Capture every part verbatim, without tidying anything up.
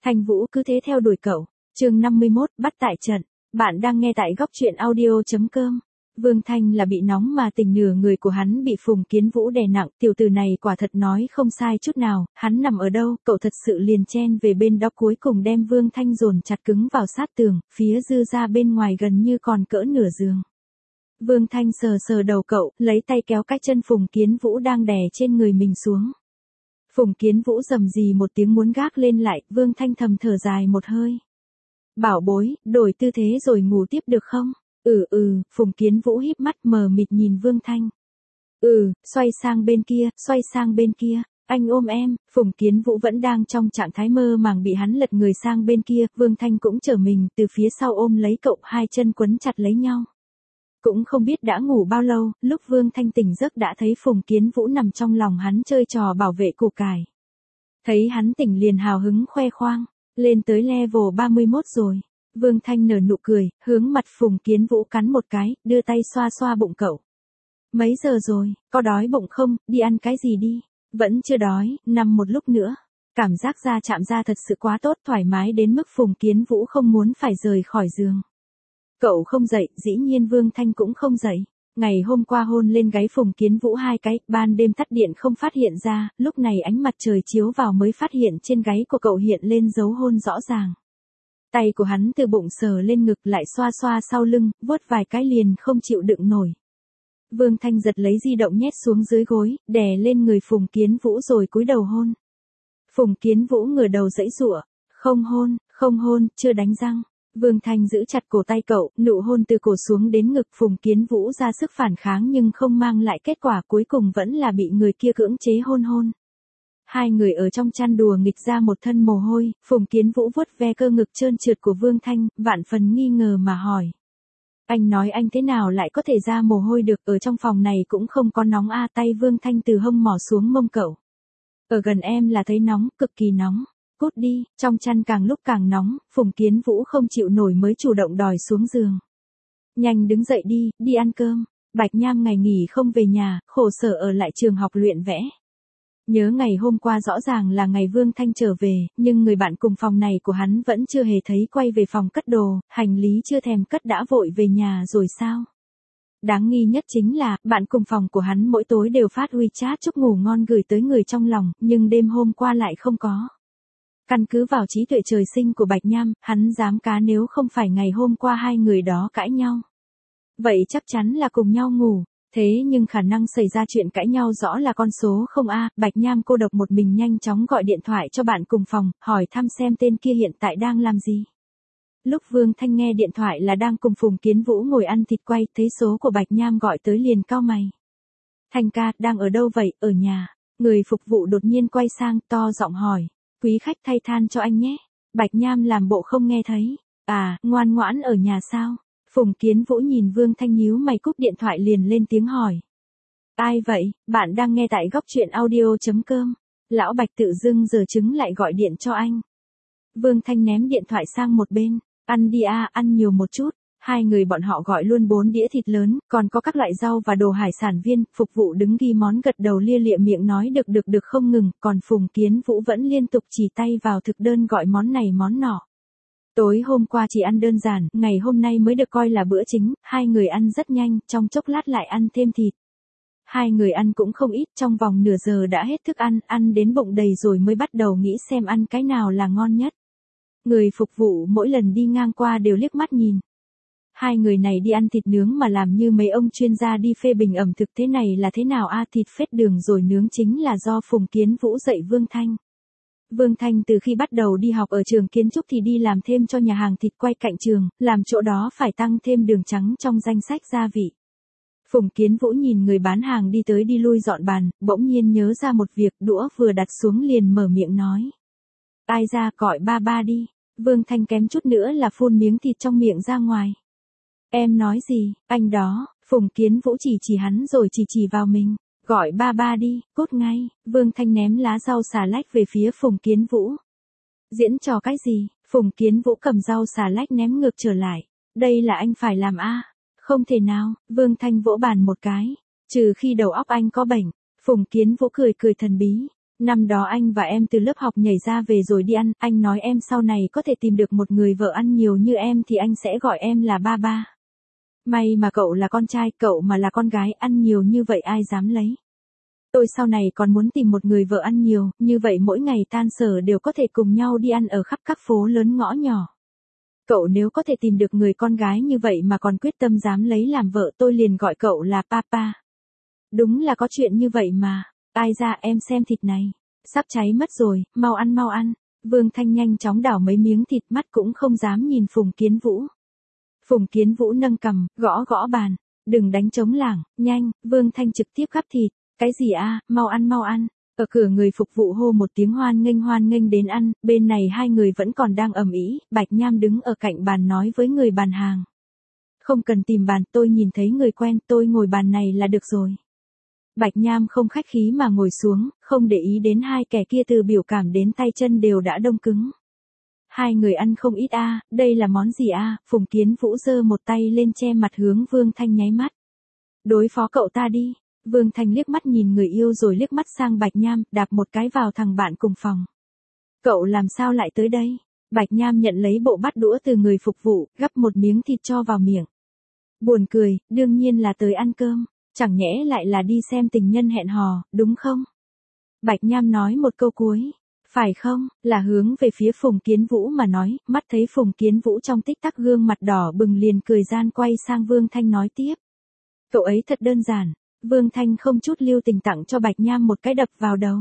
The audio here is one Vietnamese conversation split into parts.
Thanh Vũ cứ thế theo đuổi cậu. Chương năm mươi mốt, bắt tại trận. Bạn đang nghe tại góc truyện audio chấm com. Vương Thanh là bị nóng mà tình nửa người của hắn bị Phùng Kiến Vũ đè nặng, tiểu tử này quả thật nói không sai chút nào, hắn nằm ở đâu, cậu thật sự liền chen về bên đó cuối cùng đem Vương Thanh dồn chặt cứng vào sát tường, phía dư ra bên ngoài gần như còn cỡ nửa giường. Vương Thanh sờ sờ đầu cậu, lấy tay kéo cái chân Phùng Kiến Vũ đang đè trên người mình xuống. Phùng Kiến Vũ rầm rì một tiếng muốn gác lên lại, Vương Thanh thầm thở dài một hơi. Bảo bối, đổi tư thế rồi ngủ tiếp được không? Ừ ừ, Phùng Kiến Vũ híp mắt mờ mịt nhìn Vương Thanh. Ừ, xoay sang bên kia, xoay sang bên kia, anh ôm em, Phùng Kiến Vũ vẫn đang trong trạng thái mơ màng bị hắn lật người sang bên kia, Vương Thanh cũng trở mình từ phía sau ôm lấy cậu, hai chân quấn chặt lấy nhau. Cũng không biết đã ngủ bao lâu, lúc Vương Thanh tỉnh giấc đã thấy Phùng Kiến Vũ nằm trong lòng hắn chơi trò bảo vệ củ cải. Thấy hắn tỉnh liền hào hứng khoe khoang, lên tới level ba mươi mốt rồi. Vương Thanh nở nụ cười, hướng mặt Phùng Kiến Vũ cắn một cái, đưa tay xoa xoa bụng cậu. Mấy giờ rồi, có đói bụng không, đi ăn cái gì đi? Vẫn chưa đói, nằm một lúc nữa. Cảm giác da chạm da thật sự quá tốt, thoải mái đến mức Phùng Kiến Vũ không muốn phải rời khỏi giường. Cậu không dậy, dĩ nhiên Vương Thanh cũng không dậy. Ngày hôm qua hôn lên gáy Phùng Kiến Vũ hai cái, ban đêm tắt điện không phát hiện ra, lúc này ánh mặt trời chiếu vào mới phát hiện trên gáy của cậu hiện lên dấu hôn rõ ràng. Tay của hắn từ bụng sờ lên ngực lại xoa xoa sau lưng, vuốt vài cái liền không chịu đựng nổi. Vương Thanh giật lấy di động nhét xuống dưới gối, đè lên người Phùng Kiến Vũ rồi cúi đầu hôn. Phùng Kiến Vũ ngửa đầu giãy giụa, không hôn, không hôn, chưa đánh răng. Vương Thanh giữ chặt cổ tay cậu, nụ hôn từ cổ xuống đến ngực Phùng Kiến Vũ ra sức phản kháng nhưng không mang lại kết quả, cuối cùng vẫn là bị người kia cưỡng chế hôn hôn. Hai người ở trong chăn đùa nghịch ra một thân mồ hôi, Phùng Kiến Vũ vuốt ve cơ ngực trơn trượt của Vương Thanh, vạn phần nghi ngờ mà hỏi. Anh nói anh thế nào lại có thể ra mồ hôi được, ở trong phòng này cũng không có nóng a. Tay Vương Thanh từ hông mò xuống mông cậu. Ở gần em là thấy nóng, cực kỳ nóng. Cút đi, trong chăn càng lúc càng nóng, Phùng Kiến Vũ không chịu nổi mới chủ động đòi xuống giường. Nhanh đứng dậy đi, đi ăn cơm. Bạch Nham ngày nghỉ không về nhà, khổ sở ở lại trường học luyện vẽ. Nhớ ngày hôm qua rõ ràng là ngày Vương Thanh trở về, nhưng người bạn cùng phòng này của hắn vẫn chưa hề thấy quay về phòng cất đồ, hành lý chưa thèm cất đã vội về nhà rồi sao? Đáng nghi nhất chính là, bạn cùng phòng của hắn mỗi tối đều phát WeChat chúc ngủ ngon gửi tới người trong lòng, nhưng đêm hôm qua lại không có. Căn cứ vào trí tuệ trời sinh của Bạch Nham, hắn dám cá nếu không phải ngày hôm qua hai người đó cãi nhau. Vậy chắc chắn là cùng nhau ngủ. Thế nhưng khả năng xảy ra chuyện cãi nhau rõ là con số không a. Bạch Nham cô độc một mình nhanh chóng gọi điện thoại cho bạn cùng phòng, hỏi thăm xem tên kia hiện tại đang làm gì. Lúc Vương Thanh nghe điện thoại là đang cùng Phùng Kiến Vũ ngồi ăn thịt quay, thấy số của Bạch Nham gọi tới liền cau mày. Thanh ca, đang ở đâu vậy, ở nhà? Người phục vụ đột nhiên quay sang, to giọng hỏi. Quý khách thay than cho anh nhé. Bạch Nham làm bộ không nghe thấy. À, ngoan ngoãn ở nhà sao? Phùng Kiến Vũ nhìn Vương Thanh nhíu mày cúp điện thoại liền lên tiếng hỏi. Ai vậy, bạn đang nghe tại góc truyện audio chấm com. Lão Bạch tự dưng giờ chứng lại gọi điện cho anh. Vương Thanh ném điện thoại sang một bên. Ăn đi a, ăn nhiều một chút. Hai người bọn họ gọi luôn bốn đĩa thịt lớn, còn có các loại rau và đồ hải sản viên, phục vụ đứng ghi món gật đầu lia lịa miệng nói được được được không ngừng, còn Phùng Kiến Vũ vẫn liên tục chỉ tay vào thực đơn gọi món này món nọ. Tối hôm qua chỉ ăn đơn giản, ngày hôm nay mới được coi là bữa chính, hai người ăn rất nhanh, trong chốc lát lại ăn thêm thịt. Hai người ăn cũng không ít, trong vòng nửa giờ đã hết thức ăn, ăn đến bụng đầy rồi mới bắt đầu nghĩ xem ăn cái nào là ngon nhất. Người phục vụ mỗi lần đi ngang qua đều liếc mắt nhìn. Hai người này đi ăn thịt nướng mà làm như mấy ông chuyên gia đi phê bình ẩm thực thế này là thế nào a? Thịt phết đường rồi nướng chính là do Phùng Kiến Vũ dạy Vương Thanh. Vương Thanh từ khi bắt đầu đi học ở trường kiến trúc thì đi làm thêm cho nhà hàng thịt quay cạnh trường, làm chỗ đó phải tăng thêm đường trắng trong danh sách gia vị. Phùng Kiến Vũ nhìn người bán hàng đi tới đi lui dọn bàn, bỗng nhiên nhớ ra một việc, đũa vừa đặt xuống liền mở miệng nói. Ai ra gọi ba ba đi. Vương Thanh kém chút nữa là phun miếng thịt trong miệng ra ngoài. Em nói gì, anh đó, Phùng Kiến Vũ chỉ chỉ hắn rồi chỉ chỉ vào mình. Gọi ba ba đi, cút ngay. Vương Thanh ném lá rau xà lách về phía Phùng Kiến Vũ. Diễn trò cái gì? Phùng Kiến Vũ cầm rau xà lách ném ngược trở lại. Đây là anh phải làm a? Không thể nào. Vương Thanh vỗ bàn một cái. Trừ khi đầu óc anh có bệnh. Phùng Kiến Vũ cười cười thần bí. Năm đó anh và em từ lớp học nhảy ra về rồi đi ăn, anh nói em sau này có thể tìm được một người vợ ăn nhiều như em thì anh sẽ gọi em là ba ba. May mà cậu là con trai, cậu mà là con gái ăn nhiều như vậy ai dám lấy. Tôi sau này còn muốn tìm một người vợ ăn nhiều, như vậy mỗi ngày tan sở đều có thể cùng nhau đi ăn ở khắp các phố lớn ngõ nhỏ. Cậu nếu có thể tìm được người con gái như vậy mà còn quyết tâm dám lấy làm vợ tôi liền gọi cậu là papa. Đúng là có chuyện như vậy mà. Ai ra em xem thịt này. Sắp cháy mất rồi, mau ăn mau ăn. Vương Thanh nhanh chóng đảo mấy miếng thịt mắt cũng không dám nhìn Phùng Kiến Vũ. Phùng Kiến Vũ nâng cằm, gõ gõ bàn. Đừng đánh trống lảng, nhanh, Vương Thanh trực tiếp gắp thịt. Cái gì a, mau ăn mau ăn. Ở cửa người phục vụ hô một tiếng hoan nghênh hoan nghênh đến ăn, bên này hai người vẫn còn đang ầm ĩ, Bạch Nham đứng ở cạnh bàn nói với người bàn hàng. Không cần tìm bàn, tôi nhìn thấy người quen, tôi ngồi bàn này là được rồi. Bạch Nham không khách khí mà ngồi xuống, không để ý đến hai kẻ kia từ biểu cảm đến tay chân đều đã đông cứng. Hai người ăn không ít a, đây là món gì a? Phùng Kiến Vũ giơ một tay lên che mặt hướng Vương Thanh nháy mắt. Đối phó cậu ta đi. Vương Thanh liếc mắt nhìn người yêu rồi liếc mắt sang Bạch Nham, đạp một cái vào thằng bạn cùng phòng. Cậu làm sao lại tới đây? Bạch Nham nhận lấy bộ bát đũa từ người phục vụ, gắp một miếng thịt cho vào miệng. Buồn cười, đương nhiên là tới ăn cơm, chẳng nhẽ lại là đi xem tình nhân hẹn hò, đúng không? Bạch Nham nói một câu cuối. Phải không, là hướng về phía Phùng Kiến Vũ mà nói, mắt thấy Phùng Kiến Vũ trong tích tắc gương mặt đỏ bừng liền cười gian quay sang Vương Thanh nói tiếp. Cậu ấy thật đơn giản. Vương Thanh không chút lưu tình tặng cho Bạch Nham một cái đập vào đầu.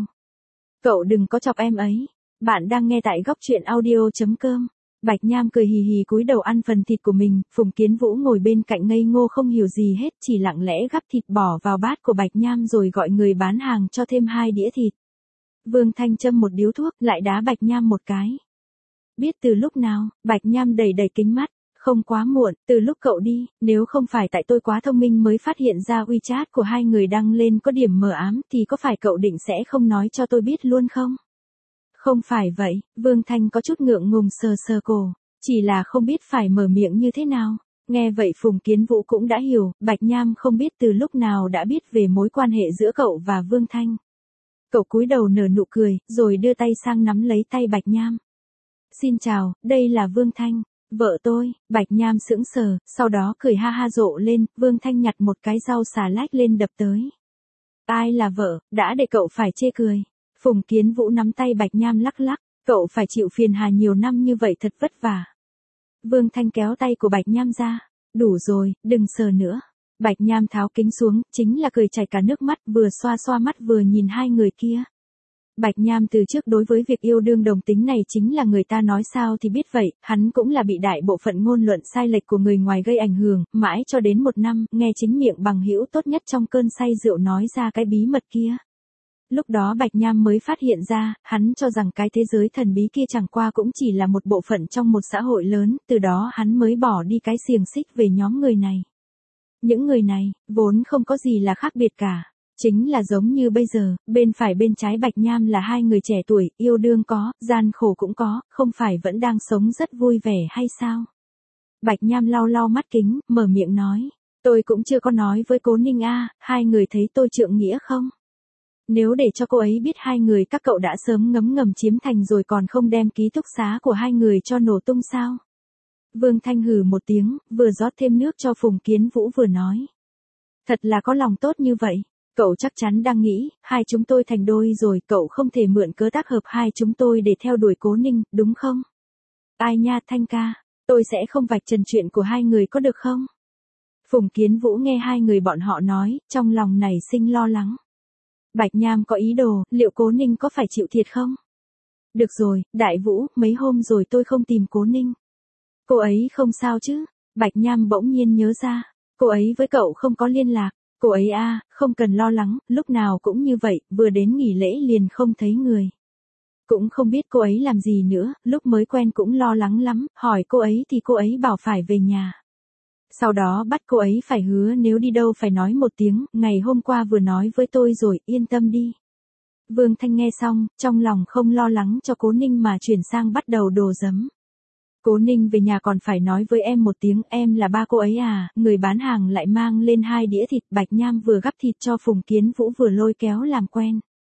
Cậu đừng có chọc em ấy. Bạn đang nghe tại góc truyện audio chấm com. Bạch Nham cười hì hì cúi đầu ăn phần thịt của mình, Phùng Kiến Vũ ngồi bên cạnh ngây ngô không hiểu gì hết, chỉ lặng lẽ gắp thịt bỏ vào bát của Bạch Nham rồi gọi người bán hàng cho thêm hai đĩa thịt. Vương Thanh châm một điếu thuốc, lại đá Bạch Nham một cái. Biết từ lúc nào, Bạch Nham đầy đầy kính mắt. Không quá muộn, từ lúc cậu đi, nếu không phải tại tôi quá thông minh mới phát hiện ra WeChat của hai người đăng lên có điểm mờ ám thì có phải cậu định sẽ không nói cho tôi biết luôn không? Không phải vậy, Vương Thanh có chút ngượng ngùng sờ sờ cổ, chỉ là không biết phải mở miệng như thế nào. Nghe vậy Phùng Kiến Vũ cũng đã hiểu, Bạch Nham không biết từ lúc nào đã biết về mối quan hệ giữa cậu và Vương Thanh. Cậu cúi đầu nở nụ cười, rồi đưa tay sang nắm lấy tay Bạch Nham. Xin chào, đây là Vương Thanh. Vợ tôi, Bạch Nham sững sờ, sau đó cười ha ha rộ lên, Vương Thanh nhặt một cái rau xà lách lên đập tới. Ai là vợ, đã để cậu phải chê cười. Phùng Kiến Vũ nắm tay Bạch Nham lắc lắc, cậu phải chịu phiền hà nhiều năm như vậy thật vất vả. Vương Thanh kéo tay của Bạch Nham ra, đủ rồi, đừng sờ nữa. Bạch Nham tháo kính xuống, chính là cười chảy cả nước mắt, vừa xoa xoa mắt vừa nhìn hai người kia. Bạch Nham từ trước đối với việc yêu đương đồng tính này chính là người ta nói sao thì biết vậy, hắn cũng là bị đại bộ phận ngôn luận sai lệch của người ngoài gây ảnh hưởng, mãi cho đến một năm, nghe chính miệng bằng hữu tốt nhất trong cơn say rượu nói ra cái bí mật kia. Lúc đó Bạch Nham mới phát hiện ra, hắn cho rằng cái thế giới thần bí kia chẳng qua cũng chỉ là một bộ phận trong một xã hội lớn, từ đó hắn mới bỏ đi cái xiềng xích về nhóm người này. Những người này, vốn không có gì là khác biệt cả. Chính là giống như bây giờ, bên phải bên trái Bạch Nham là hai người trẻ tuổi, yêu đương có, gian khổ cũng có, không phải vẫn đang sống rất vui vẻ hay sao? Bạch Nham lau lau mắt kính, mở miệng nói, tôi cũng chưa có nói với Cố Ninh a, hai người thấy tôi trượng nghĩa không? Nếu để cho cô ấy biết hai người các cậu đã sớm ngấm ngầm chiếm thành rồi còn không đem ký túc xá của hai người cho nổ tung sao? Vương Thanh hừ một tiếng, vừa rót thêm nước cho Phùng Kiến Vũ vừa nói. Thật là có lòng tốt như vậy. Cậu chắc chắn đang nghĩ, hai chúng tôi thành đôi rồi, cậu không thể mượn cớ tác hợp hai chúng tôi để theo đuổi Cố Ninh, đúng không? Ai nha Thanh ca, tôi sẽ không vạch trần chuyện của hai người có được không? Phùng Kiến Vũ nghe hai người bọn họ nói, trong lòng nảy sinh lo lắng. Bạch Nham có ý đồ, liệu Cố Ninh có phải chịu thiệt không? Được rồi, Đại Vũ, mấy hôm rồi tôi không tìm Cố Ninh. Cô ấy không sao chứ? Bạch Nham bỗng nhiên nhớ ra, cô ấy với cậu không có liên lạc. Cô ấy a, à, không cần lo lắng, lúc nào cũng như vậy, vừa đến nghỉ lễ liền không thấy người. Cũng không biết cô ấy làm gì nữa, lúc mới quen cũng lo lắng lắm, hỏi cô ấy thì cô ấy bảo phải về nhà. Sau đó bắt cô ấy phải hứa nếu đi đâu phải nói một tiếng, ngày hôm qua vừa nói với tôi rồi, yên tâm đi. Vương Thanh nghe xong, trong lòng không lo lắng cho Cố Ninh mà chuyển sang bắt đầu đổ giấm. Cố Ninh về nhà còn phải nói với em một tiếng, em là ba cô ấy à, người bán hàng lại mang lên hai đĩa thịt, Bạch Nham vừa gắp thịt cho Phùng Kiến Vũ vừa lôi kéo làm quen.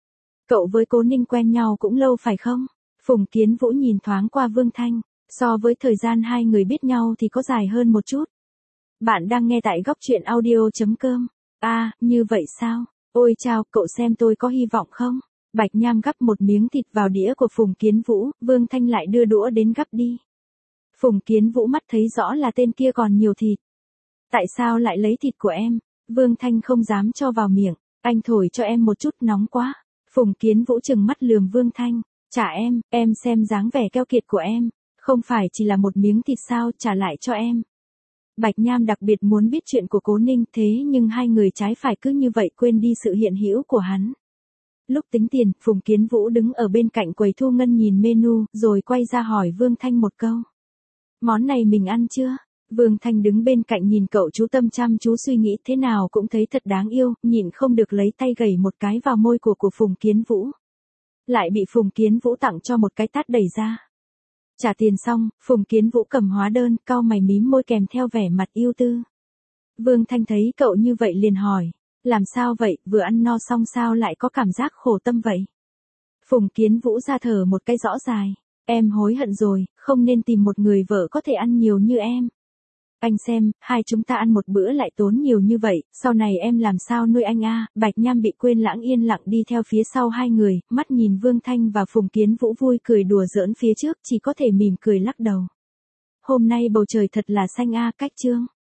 Cậu với Cố Ninh quen nhau cũng lâu phải không? Phùng Kiến Vũ nhìn thoáng qua Vương Thanh, so với thời gian hai người biết nhau thì có dài hơn một chút. Bạn đang nghe tại góc truyện audio.com. À, như vậy sao? Ôi chao, cậu xem tôi có hy vọng không? Bạch Nham gắp một miếng thịt vào đĩa của Phùng Kiến Vũ, Vương Thanh lại đưa đũa đến gắp đi. Phùng Kiến Vũ mắt thấy rõ là tên kia còn nhiều thịt. Tại sao lại lấy thịt của em? Vương Thanh không dám cho vào miệng, anh thổi cho em một chút, nóng quá. Phùng Kiến Vũ trừng mắt lườm Vương Thanh, trả em, em xem dáng vẻ keo kiệt của em, không phải chỉ là một miếng thịt sao, trả lại cho em. Bạch Nham đặc biệt muốn biết chuyện của Cố Ninh, thế nhưng hai người trái phải cứ như vậy quên đi sự hiện hữu của hắn. Lúc tính tiền, Phùng Kiến Vũ đứng ở bên cạnh quầy thu ngân nhìn menu, rồi quay ra hỏi Vương Thanh một câu. Món này mình ăn chưa? Vương Thanh đứng bên cạnh nhìn cậu chú tâm chăm chú suy nghĩ, thế nào cũng thấy thật đáng yêu, nhịn không được lấy tay gẩy một cái vào môi của của Phùng Kiến Vũ. Lại bị Phùng Kiến Vũ tặng cho một cái tát đẩy ra. Trả tiền xong, Phùng Kiến Vũ cầm hóa đơn, cau mày mím môi kèm theo vẻ mặt yêu tư. Vương Thanh thấy cậu như vậy liền hỏi, làm sao vậy, vừa ăn no xong sao lại có cảm giác khổ tâm vậy? Phùng Kiến Vũ ra thở một cái rõ dài, em hối hận rồi, không nên tìm một người vợ có thể ăn nhiều như em. Anh xem, hai chúng ta ăn một bữa lại tốn nhiều như vậy, sau này em làm sao nuôi anh a? Bạch Nham bị quên lãng yên lặng đi theo phía sau hai người, mắt nhìn Vương Thanh và Phùng Kiến Vũ vui cười đùa giỡn phía trước, chỉ có thể mỉm cười lắc đầu. Hôm nay bầu trời thật là xanh a, cách chương.